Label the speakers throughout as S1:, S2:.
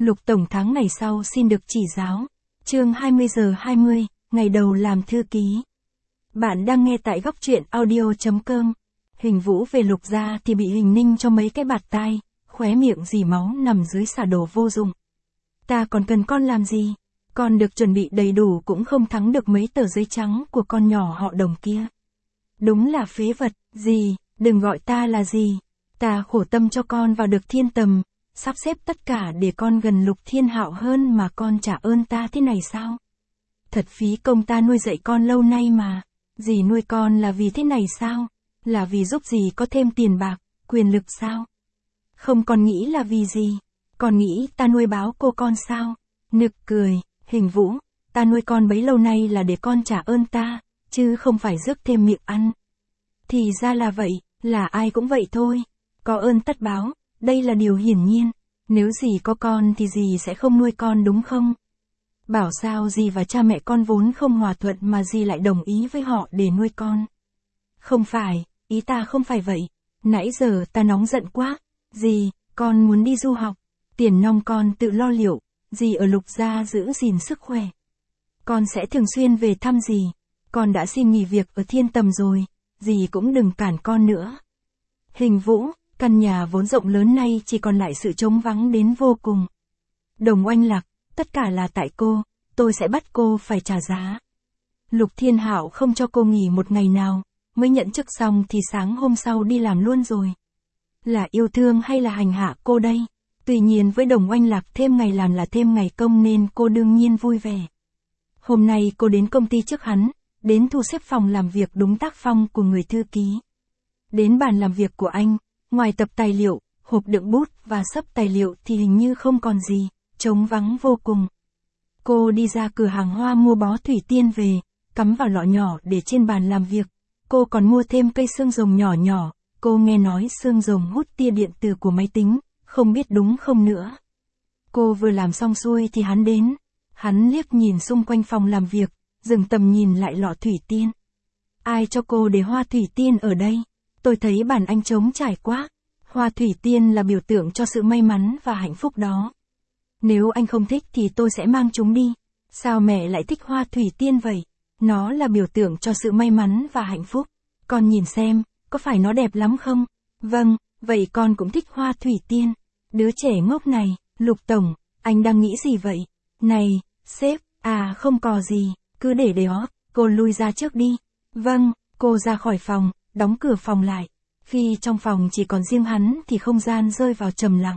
S1: Lục Tổng tháng này sau xin được chỉ giáo. Chương 20 giờ 20, ngày đầu làm thư ký. Bạn đang nghe tại góc truyện audio.com. Hình Vũ về Lục gia thì bị Hình Ninh cho mấy cái bạt tai, khóe miệng dì máu nằm dưới xả đồ vô dụng. Ta còn cần con làm gì? Con được chuẩn bị đầy đủ cũng không thắng được mấy tờ giấy trắng của con nhỏ họ Đồng kia. Đúng là phế vật, dì, đừng gọi ta là dì. Ta khổ tâm cho con vào được thiên tầm, sắp xếp tất cả để con gần Lục Thiên Hạo hơn mà con trả ơn ta thế này sao? Thật phí công ta nuôi dạy con lâu nay mà. Dì nuôi con là vì thế này sao? Là vì giúp dì có thêm tiền bạc, quyền lực sao? Không, con nghĩ là vì gì? Con nghĩ ta nuôi báo cô con sao? Nực cười, Hình Vũ, ta nuôi con bấy lâu nay là để con trả ơn ta, chứ không phải rước thêm miệng ăn. Thì ra là vậy, là ai cũng vậy thôi. Có ơn tất báo, đây là điều hiển nhiên. Nếu dì có con thì dì sẽ không nuôi con đúng không? Bảo sao dì và cha mẹ con vốn không hòa thuận mà dì lại đồng ý với họ để nuôi con. Không phải, ý ta không phải vậy. Nãy giờ ta nóng giận quá. Dì, con muốn đi du học. Tiền nong con tự lo liệu. Dì ở Lục gia giữ gìn sức khỏe. Con sẽ thường xuyên về thăm dì. Con đã xin nghỉ việc ở Thiên Tầm rồi. Dì cũng đừng cản con nữa. Hình Vũ, căn nhà vốn rộng lớn nay chỉ còn lại sự trống vắng đến vô cùng. Đồng Oanh Lạc, tất cả là tại cô, tôi sẽ bắt cô phải trả giá. Lục Thiên Hạo không cho cô nghỉ một ngày nào, mới nhận chức xong thì sáng hôm sau đi làm luôn rồi. Là yêu thương hay là hành hạ cô đây? Tuy nhiên với Đồng Oanh Lạc thêm ngày làm là thêm ngày công nên cô đương nhiên vui vẻ. Hôm nay cô đến công ty trước hắn, đến thu xếp phòng làm việc đúng tác phong của người thư ký. Đến bàn làm việc của anh, ngoài tập tài liệu, hộp đựng bút và xấp tài liệu thì hình như không còn gì, trống vắng vô cùng. Cô đi ra cửa hàng hoa mua bó thủy tiên về, cắm vào lọ nhỏ để trên bàn làm việc. Cô còn mua thêm cây xương rồng nhỏ nhỏ, cô nghe nói xương rồng hút tia điện từ của máy tính, không biết đúng không nữa. Cô vừa làm xong xuôi thì hắn đến. Hắn liếc nhìn xung quanh phòng làm việc, dừng tầm nhìn lại lọ thủy tiên. Ai cho cô để hoa thủy tiên ở đây? Tôi thấy bàn anh trống trải quá. Hoa thủy tiên là biểu tượng cho sự may mắn và hạnh phúc đó. Nếu anh không thích thì tôi sẽ mang chúng đi. Sao mẹ lại thích hoa thủy tiên vậy? Nó là biểu tượng cho sự may mắn và hạnh phúc. Con nhìn xem, có phải nó đẹp lắm không? Vâng, vậy con cũng thích hoa thủy tiên. Đứa trẻ ngốc này, Lục Tổng, anh đang nghĩ gì vậy? Này, sếp, không có gì, cứ để đó, cô lui ra trước đi. Vâng, cô ra khỏi phòng, đóng cửa phòng lại. Khi trong phòng chỉ còn riêng hắn thì không gian rơi vào trầm lặng.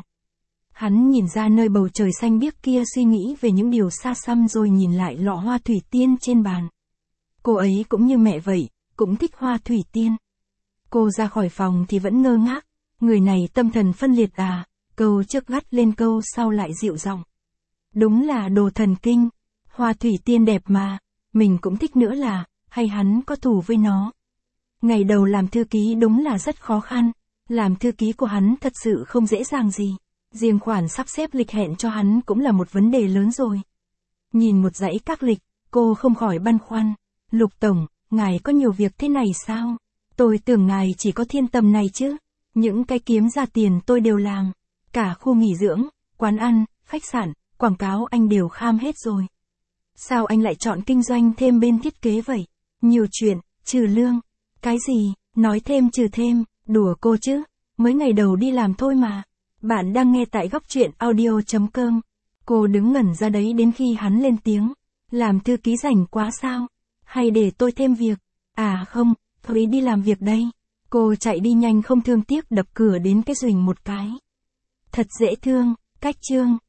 S1: Hắn nhìn ra nơi bầu trời xanh biếc kia suy nghĩ về những điều xa xăm rồi nhìn lại lọ hoa thủy tiên trên bàn. Cô ấy cũng như mẹ vậy, cũng thích hoa thủy tiên. Cô ra khỏi phòng thì vẫn ngơ ngác, người này tâm thần phân liệt câu trước gắt lên câu sau lại dịu giọng. Đúng là đồ thần kinh, hoa thủy tiên đẹp mà, mình cũng thích nữa là, hay hắn có thù với nó. Ngày đầu làm thư ký đúng là rất khó khăn, làm thư ký của hắn thật sự không dễ dàng gì. Riêng khoản sắp xếp lịch hẹn cho hắn cũng là một vấn đề lớn rồi. Nhìn một dãy các lịch, cô không khỏi băn khoăn. Lục Tổng, ngài có nhiều việc thế này sao? Tôi tưởng ngài chỉ có Thiên Tầm này chứ. Những cái kiếm ra tiền tôi đều làm. Cả khu nghỉ dưỡng, quán ăn, khách sạn, quảng cáo anh đều kham hết rồi. Sao anh lại chọn kinh doanh thêm bên thiết kế vậy? Nhiều chuyện, trừ lương. Cái gì, nói thêm trừ thêm, đùa cô chứ. Mới ngày đầu đi làm thôi mà. Bạn đang nghe tại góc truyện audio.com. Cô đứng ngẩn ra đấy đến khi hắn lên tiếng. Làm thư ký rảnh quá sao? Hay để tôi thêm việc? Không, thôi đi làm việc đây. Cô chạy đi nhanh không thương tiếc đập cửa đến cái rình một cái. Thật dễ thương, cách chương.